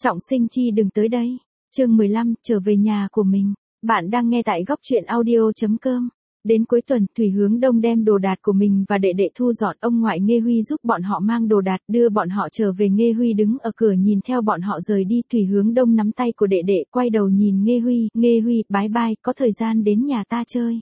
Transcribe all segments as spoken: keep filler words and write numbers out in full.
Trọng sinh chi đừng tới đây. Chương mười lăm, trở về nhà của mình. Bạn đang nghe tại góc truyện audio.com. Đến cuối tuần, Thủy Hướng Đông đem đồ đạc của mình và đệ đệ thu dọn, ông ngoại Nghê Huy giúp bọn họ mang đồ đạc, đưa bọn họ trở về. Nghê Huy đứng ở cửa nhìn theo bọn họ rời đi. Thủy Hướng Đông nắm tay của đệ đệ, quay đầu nhìn Nghê Huy, Nghê Huy, bái bai, có thời gian đến nhà ta chơi.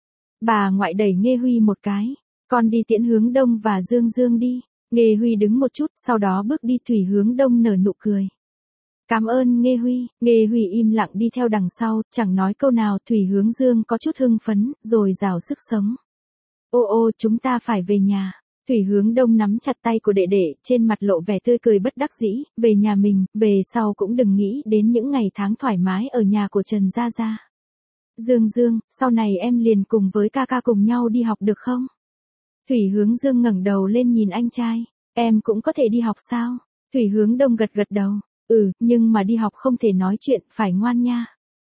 Bà ngoại đẩy Nghê Huy một cái, con đi tiễn Hướng Đông và Dương Dương đi. Nghê Huy đứng một chút, sau đó bước đi. Thủy Hướng Đông nở nụ cười. Cảm ơn Nghê Huy. Nghê Huy im lặng đi theo đằng sau, chẳng nói câu nào. Thủy Hướng Dương có chút hưng phấn, rồi rào sức sống. Ô ô, chúng ta phải về nhà. Thủy Hướng Đông nắm chặt tay của đệ đệ, trên mặt lộ vẻ tươi cười bất đắc dĩ. Về nhà mình, về sau cũng đừng nghĩ đến những ngày tháng thoải mái ở nhà của Trần Gia Gia. Dương Dương, sau này em liền cùng với ca ca cùng nhau đi học được không? Thủy Hướng Dương ngẩng đầu lên nhìn anh trai. Em cũng có thể đi học sao? Thủy Hướng Đông gật gật đầu. Ừ, nhưng mà đi học không thể nói chuyện, phải ngoan nha.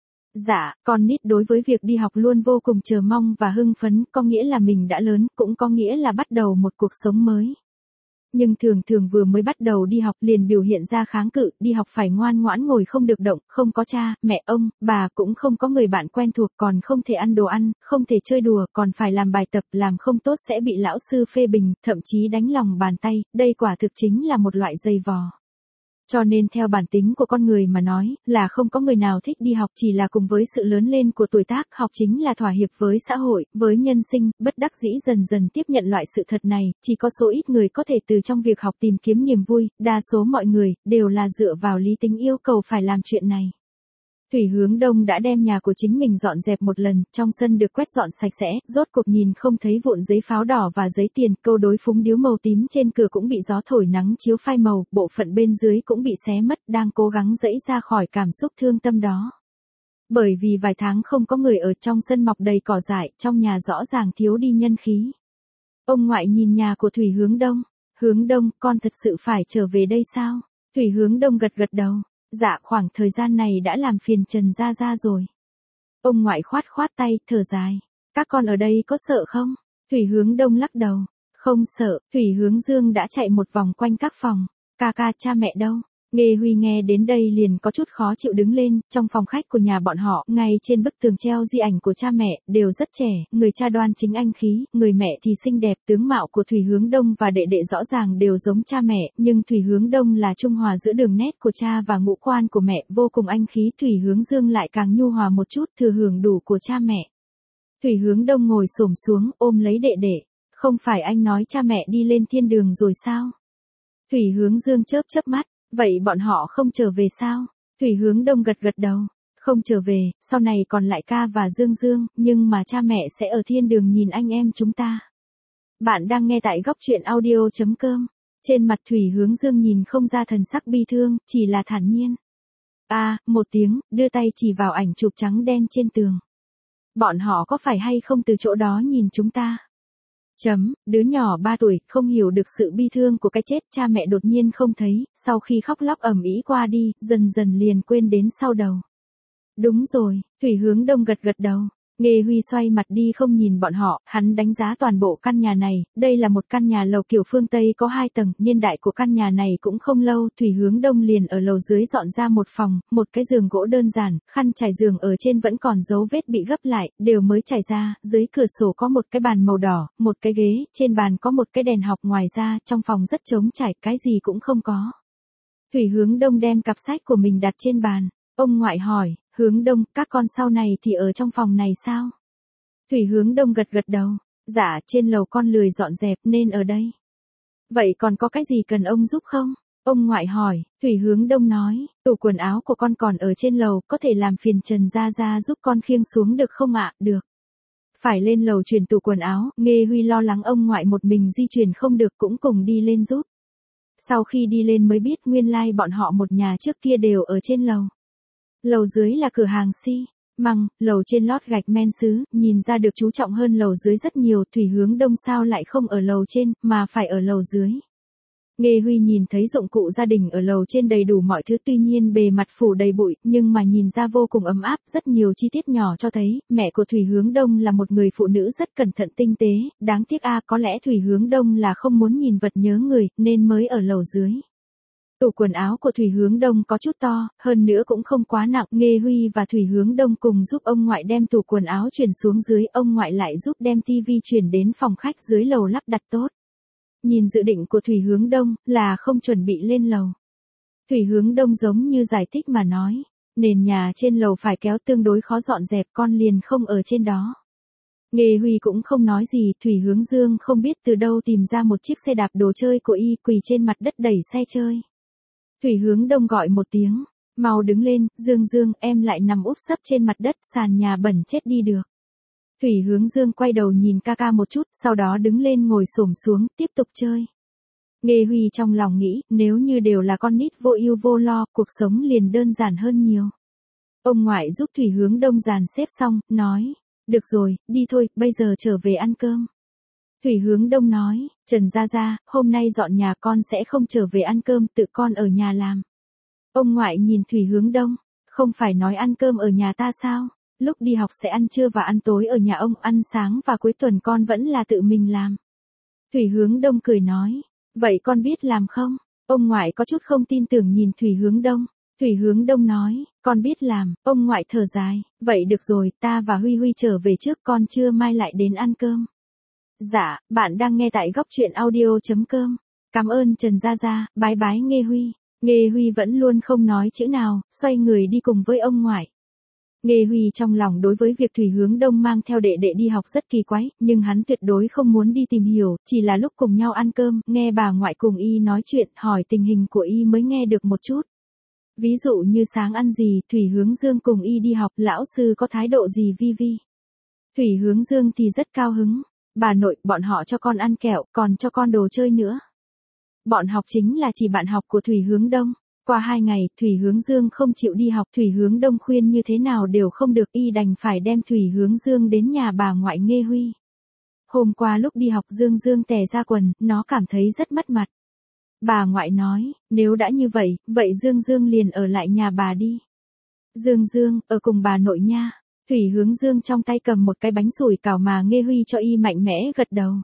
Dạ, con nít đối với việc đi học luôn vô cùng chờ mong và hưng phấn, có nghĩa là mình đã lớn, cũng có nghĩa là bắt đầu một cuộc sống mới. Nhưng thường thường vừa mới bắt đầu đi học liền biểu hiện ra kháng cự, đi học phải ngoan ngoãn ngồi không được động, không có cha, mẹ, ông, bà, cũng không có người bạn quen thuộc, còn không thể ăn đồ ăn, không thể chơi đùa, còn phải làm bài tập, làm không tốt sẽ bị lão sư phê bình, thậm chí đánh lòng bàn tay, đây quả thực chính là một loại dày vò. Cho nên theo bản tính của con người mà nói, là không có người nào thích đi học, chỉ là cùng với sự lớn lên của tuổi tác, học chính là thỏa hiệp với xã hội, với nhân sinh, bất đắc dĩ dần dần tiếp nhận loại sự thật này, chỉ có số ít người có thể từ trong việc học tìm kiếm niềm vui, đa số mọi người, đều là dựa vào lý tính yêu cầu phải làm chuyện này. Thủy Hướng Đông đã đem nhà của chính mình dọn dẹp một lần, trong sân được quét dọn sạch sẽ, rốt cuộc nhìn không thấy vụn giấy pháo đỏ và giấy tiền, câu đối phúng điếu màu tím trên cửa cũng bị gió thổi nắng chiếu phai màu, bộ phận bên dưới cũng bị xé mất, đang cố gắng giãy ra khỏi cảm xúc thương tâm đó. Bởi vì vài tháng không có người ở, trong sân mọc đầy cỏ dại, trong nhà rõ ràng thiếu đi nhân khí. Ông ngoại nhìn nhà của Thủy Hướng Đông. Hướng Đông, con thật sự phải trở về đây sao? Thủy Hướng Đông gật gật đầu. Dạ, khoảng thời gian này đã làm phiền Trần Gia Gia rồi. Ông ngoại khoát khoát tay, thở dài. Các con ở đây có sợ không? Thủy Hướng Đông lắc đầu. Không sợ. Thủy Hướng Dương đã chạy một vòng quanh các phòng. Ca ca, cha mẹ đâu? Nghê Huy nghe đến đây liền có chút khó chịu đứng lên, trong phòng khách của nhà bọn họ, ngay trên bức tường treo di ảnh của cha mẹ, đều rất trẻ, người cha đoan chính anh khí, người mẹ thì xinh đẹp, tướng mạo của Thủy Hướng Đông và đệ đệ rõ ràng đều giống cha mẹ, nhưng Thủy Hướng Đông là trung hòa giữa đường nét của cha và ngũ quan của mẹ, vô cùng anh khí, Thủy Hướng Dương lại càng nhu hòa một chút, thừa hưởng đủ của cha mẹ. Thủy Hướng Đông ngồi xổm xuống, ôm lấy đệ đệ, không phải anh nói cha mẹ đi lên thiên đường rồi sao? Thủy Hướng Dương chớp chớp mắt. Vậy bọn họ không trở về sao? Thủy Hướng Đông gật gật đầu. Không trở về, sau này còn lại ca và Dương Dương, nhưng mà cha mẹ sẽ ở thiên đường nhìn anh em chúng ta. Bạn đang nghe tại góc truyện audio.com. Trên mặt Thủy Hướng Dương nhìn không ra thần sắc bi thương, chỉ là thản nhiên. À, một tiếng, đưa tay chỉ vào ảnh chụp trắng đen trên tường. Bọn họ có phải hay không từ chỗ đó nhìn chúng ta? Chấm, đứa nhỏ ba tuổi, không hiểu được sự bi thương của cái chết, cha mẹ đột nhiên không thấy, sau khi khóc lóc ầm ĩ qua đi, dần dần liền quên đến sau đầu. Đúng rồi, Thủy Hướng Đông gật gật đầu. Nghê Huy xoay mặt đi không nhìn bọn họ, hắn đánh giá toàn bộ căn nhà này, đây là một căn nhà lầu kiểu phương Tây có hai tầng, niên đại của căn nhà này cũng không lâu, Thủy Hướng Đông liền ở lầu dưới dọn ra một phòng, một cái giường gỗ đơn giản, khăn trải giường ở trên vẫn còn dấu vết bị gấp lại, đều mới trải ra, dưới cửa sổ có một cái bàn màu đỏ, một cái ghế, trên bàn có một cái đèn học, ngoài ra, trong phòng rất trống trải, cái gì cũng không có. Thủy Hướng Đông đem cặp sách của mình đặt trên bàn, ông ngoại hỏi. Hướng Đông, các con sau này thì ở trong phòng này sao? Thủy Hướng Đông gật gật đầu. Dạ, trên lầu con lười dọn dẹp nên ở đây. Vậy còn có cái gì cần ông giúp không? Ông ngoại hỏi. Thủy Hướng Đông nói, tủ quần áo của con còn ở trên lầu, có thể làm phiền Trần Gia Gia giúp con khiêng xuống được không ạ? Được. Phải lên lầu chuyển tủ quần áo, Nghê Huy lo lắng ông ngoại một mình di chuyển không được cũng cùng đi lên giúp. Sau khi đi lên mới biết nguyên lai like bọn họ một nhà trước kia đều ở trên lầu. Lầu dưới là cửa hàng xi măng, lầu trên lót gạch men sứ, nhìn ra được chú trọng hơn lầu dưới rất nhiều. Thủy Hướng Đông sao lại không ở lầu trên, mà phải ở lầu dưới. Nghê Huy nhìn thấy dụng cụ gia đình ở lầu trên đầy đủ mọi thứ, tuy nhiên bề mặt phủ đầy bụi, nhưng mà nhìn ra vô cùng ấm áp, rất nhiều chi tiết nhỏ cho thấy, mẹ của Thủy Hướng Đông là một người phụ nữ rất cẩn thận tinh tế, đáng tiếc a, có lẽ Thủy Hướng Đông là không muốn nhìn vật nhớ người, nên mới ở lầu dưới. Tủ quần áo của Thủy Hướng Đông có chút to, hơn nữa cũng không quá nặng. Nghê Huy và Thủy Hướng Đông cùng giúp ông ngoại đem tủ quần áo chuyển xuống dưới, ông ngoại lại giúp đem tivi chuyển đến phòng khách dưới lầu lắp đặt tốt. Nhìn dự định của Thủy Hướng Đông là không chuẩn bị lên lầu. Thủy Hướng Đông giống như giải thích mà nói, nền nhà trên lầu phải kéo tương đối khó dọn dẹp, con liền không ở trên đó. Nghê Huy cũng không nói gì, Thủy Hướng Dương không biết từ đâu tìm ra một chiếc xe đạp đồ chơi của y, quỳ trên mặt đất đẩy xe chơi. Thủy Hướng Đông gọi một tiếng, mau đứng lên, Dương Dương, em lại nằm úp sấp trên mặt đất, sàn nhà bẩn chết đi được. Thủy Hướng Dương quay đầu nhìn ca ca một chút, sau đó đứng lên ngồi xổm xuống, tiếp tục chơi. Nghê Huy trong lòng nghĩ, nếu như đều là con nít vô ưu vô lo, cuộc sống liền đơn giản hơn nhiều. Ông ngoại giúp Thủy Hướng Đông dàn xếp xong, nói, được rồi, đi thôi, bây giờ trở về ăn cơm. Thủy Hướng Đông nói, Trần Gia Gia, hôm nay dọn nhà con sẽ không trở về ăn cơm, tự con ở nhà làm. Ông ngoại nhìn Thủy Hướng Đông, không phải nói ăn cơm ở nhà ta sao? Lúc đi học sẽ ăn trưa và ăn tối ở nhà ông, ăn sáng và cuối tuần con vẫn là tự mình làm. Thủy Hướng Đông cười nói, vậy con biết làm không? Ông ngoại có chút không tin tưởng nhìn Thủy Hướng Đông. Thủy Hướng Đông nói, con biết làm. Ông ngoại thở dài, vậy được rồi, ta và Huy Huy trở về trước, con trưa mai lại đến ăn cơm. Dạ, bạn đang nghe tại góc truyện audio chấm com. Cảm ơn Trần Gia Gia, bái bái Nghê Huy. Nghê Huy vẫn luôn không nói chữ nào, xoay người đi cùng với ông ngoại. Nghê Huy trong lòng đối với việc Thủy Hướng Đông mang theo đệ đệ đi học rất kỳ quái, nhưng hắn tuyệt đối không muốn đi tìm hiểu, chỉ là lúc cùng nhau ăn cơm, nghe bà ngoại cùng y nói chuyện, hỏi tình hình của y mới nghe được một chút. Ví dụ như sáng ăn gì, Thủy Hướng Dương cùng y đi học, lão sư có thái độ gì vi vi. Thủy Hướng Dương thì rất cao hứng, bà nội, bọn họ cho con ăn kẹo, còn cho con đồ chơi nữa. Bọn học chính là chỉ bạn học của Thủy Hướng Đông. Qua hai ngày, Thủy Hướng Dương không chịu đi học, Thủy Hướng Đông khuyên như thế nào đều không được, y đành phải đem Thủy Hướng Dương đến nhà bà ngoại Nghê Huy. Hôm qua lúc đi học Dương Dương tè ra quần, nó cảm thấy rất mất mặt. Bà ngoại nói, nếu đã như vậy, vậy Dương Dương liền ở lại nhà bà đi. Dương Dương, ở cùng bà nội nha. Thủy Hướng Dương trong tay cầm một cái bánh sủi cảo mà Nghê Huy cho y, mạnh mẽ gật đầu.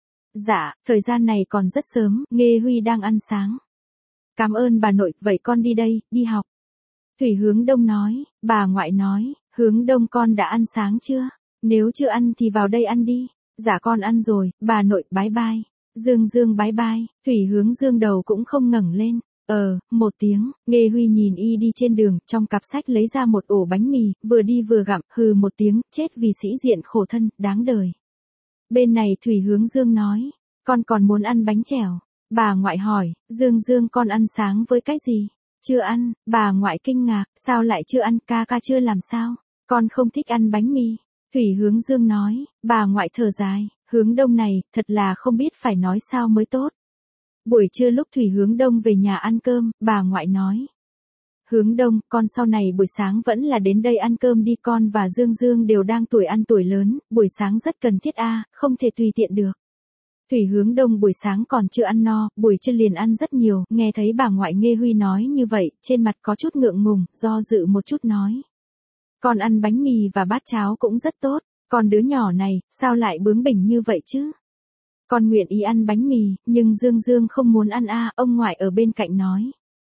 Dạ, thời gian này còn rất sớm, Nghê Huy đang ăn sáng. Cảm ơn bà nội, vậy con đi đây, đi học. Thủy Hướng Đông nói, bà ngoại nói, Hướng Đông con đã ăn sáng chưa? Nếu chưa ăn thì vào đây ăn đi. Dạ con ăn rồi, bà nội, bái bai. Dương Dương bái bai, Thủy Hướng Dương đầu cũng không ngẩng lên. Ờ, một tiếng, Nghê Huy nhìn y đi trên đường, trong cặp sách lấy ra một ổ bánh mì, vừa đi vừa gặm, hừ một tiếng, chết vì sĩ diện khổ thân, đáng đời. Bên này Thủy Hướng Dương nói, con còn muốn ăn bánh chèo. Bà ngoại hỏi, Dương Dương con ăn sáng với cái gì? Chưa ăn, bà ngoại kinh ngạc, sao lại chưa ăn, ca ca chưa làm sao? Con không thích ăn bánh mì. Thủy Hướng Dương nói, bà ngoại thở dài, Hướng Đông này, thật là không biết phải nói sao mới tốt. Buổi trưa lúc Thủy Hướng Đông về nhà ăn cơm, bà ngoại nói. Hướng Đông, con sau này buổi sáng vẫn là đến đây ăn cơm đi, con và Dương Dương đều đang tuổi ăn tuổi lớn, buổi sáng rất cần thiết a, không thể tùy tiện được. Thủy Hướng Đông buổi sáng còn chưa ăn no, buổi trưa liền ăn rất nhiều, nghe thấy bà ngoại Nghê Huy nói như vậy, trên mặt có chút ngượng ngùng, do dự một chút nói. Con ăn bánh mì và bát cháo cũng rất tốt, còn đứa nhỏ này, sao lại bướng bỉnh như vậy chứ? Con nguyện ý ăn bánh mì, nhưng Dương Dương không muốn ăn a, ông ngoại ở bên cạnh nói.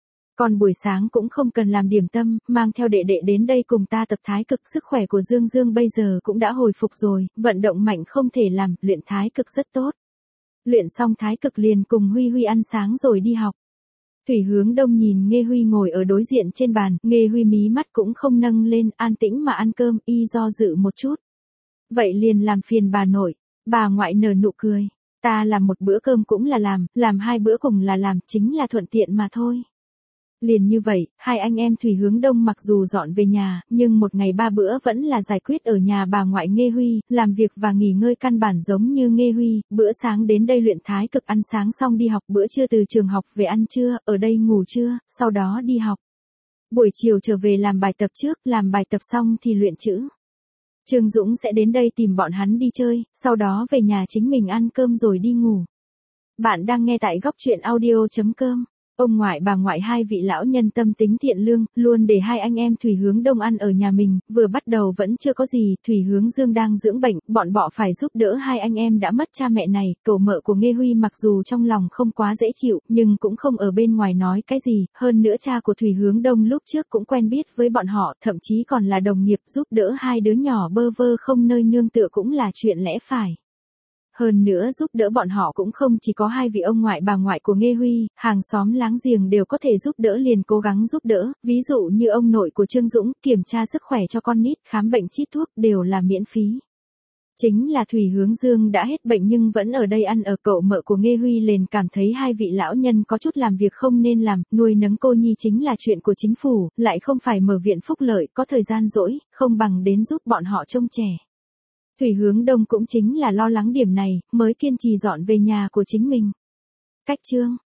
Còn buổi sáng cũng không cần làm điểm tâm, mang theo đệ đệ đến đây cùng ta tập thái cực, sức khỏe của Dương Dương bây giờ cũng đã hồi phục rồi, vận động mạnh không thể làm, luyện thái cực rất tốt. Luyện xong thái cực liền cùng Huy Huy ăn sáng rồi đi học. Thủy Hướng Đông nhìn Nghê Huy ngồi ở đối diện trên bàn, Nghê Huy mí mắt cũng không nâng lên, an tĩnh mà ăn cơm, y do dự một chút. Vậy liền làm phiền bà nội, bà ngoại nở nụ cười. Ta làm một bữa cơm cũng là làm, làm hai bữa cùng là làm, chính là thuận tiện mà thôi. Liền như vậy, hai anh em Thủy Hướng Đông mặc dù dọn về nhà, nhưng một ngày ba bữa vẫn là giải quyết ở nhà bà ngoại Nghê Huy, làm việc và nghỉ ngơi căn bản giống như Nghê Huy, bữa sáng đến đây luyện thái cực, ăn sáng xong đi học, bữa trưa từ trường học về ăn trưa, ở đây ngủ trưa, sau đó đi học. Buổi chiều trở về làm bài tập trước, làm bài tập xong thì luyện chữ. Trương Dũng sẽ đến đây tìm bọn hắn đi chơi, sau đó về nhà chính mình ăn cơm rồi đi ngủ. Bạn đang nghe tại góc truyện audio chấm com. Ông ngoại bà ngoại hai vị lão nhân tâm tính thiện lương, luôn để hai anh em Thủy Hướng Đông ăn ở nhà mình, vừa bắt đầu vẫn chưa có gì, Thủy Hướng Dương đang dưỡng bệnh, bọn bọ phải giúp đỡ hai anh em đã mất cha mẹ này, cậu mợ của Nghê Huy mặc dù trong lòng không quá dễ chịu, nhưng cũng không ở bên ngoài nói cái gì, hơn nữa cha của Thủy Hướng Đông lúc trước cũng quen biết với bọn họ, thậm chí còn là đồng nghiệp giúp đỡ hai đứa nhỏ bơ vơ không nơi nương tựa cũng là chuyện lẽ phải. Hơn nữa giúp đỡ bọn họ cũng không chỉ có hai vị ông ngoại bà ngoại của Nghê Huy, hàng xóm láng giềng đều có thể giúp đỡ liền cố gắng giúp đỡ, ví dụ như ông nội của Trương Dũng, kiểm tra sức khỏe cho con nít, khám bệnh chích thuốc đều là miễn phí. Chính là Thủy Hướng Dương đã hết bệnh nhưng vẫn ở đây ăn ở, cậu mợ của Nghê Huy liền cảm thấy hai vị lão nhân có chút làm việc không nên làm, nuôi nấng cô nhi chính là chuyện của chính phủ, lại không phải mở viện phúc lợi, có thời gian rỗi, không bằng đến giúp bọn họ trông trẻ. Thủy Hướng Đông cũng chính là lo lắng điểm này, mới kiên trì dọn về nhà của chính mình. Cách chương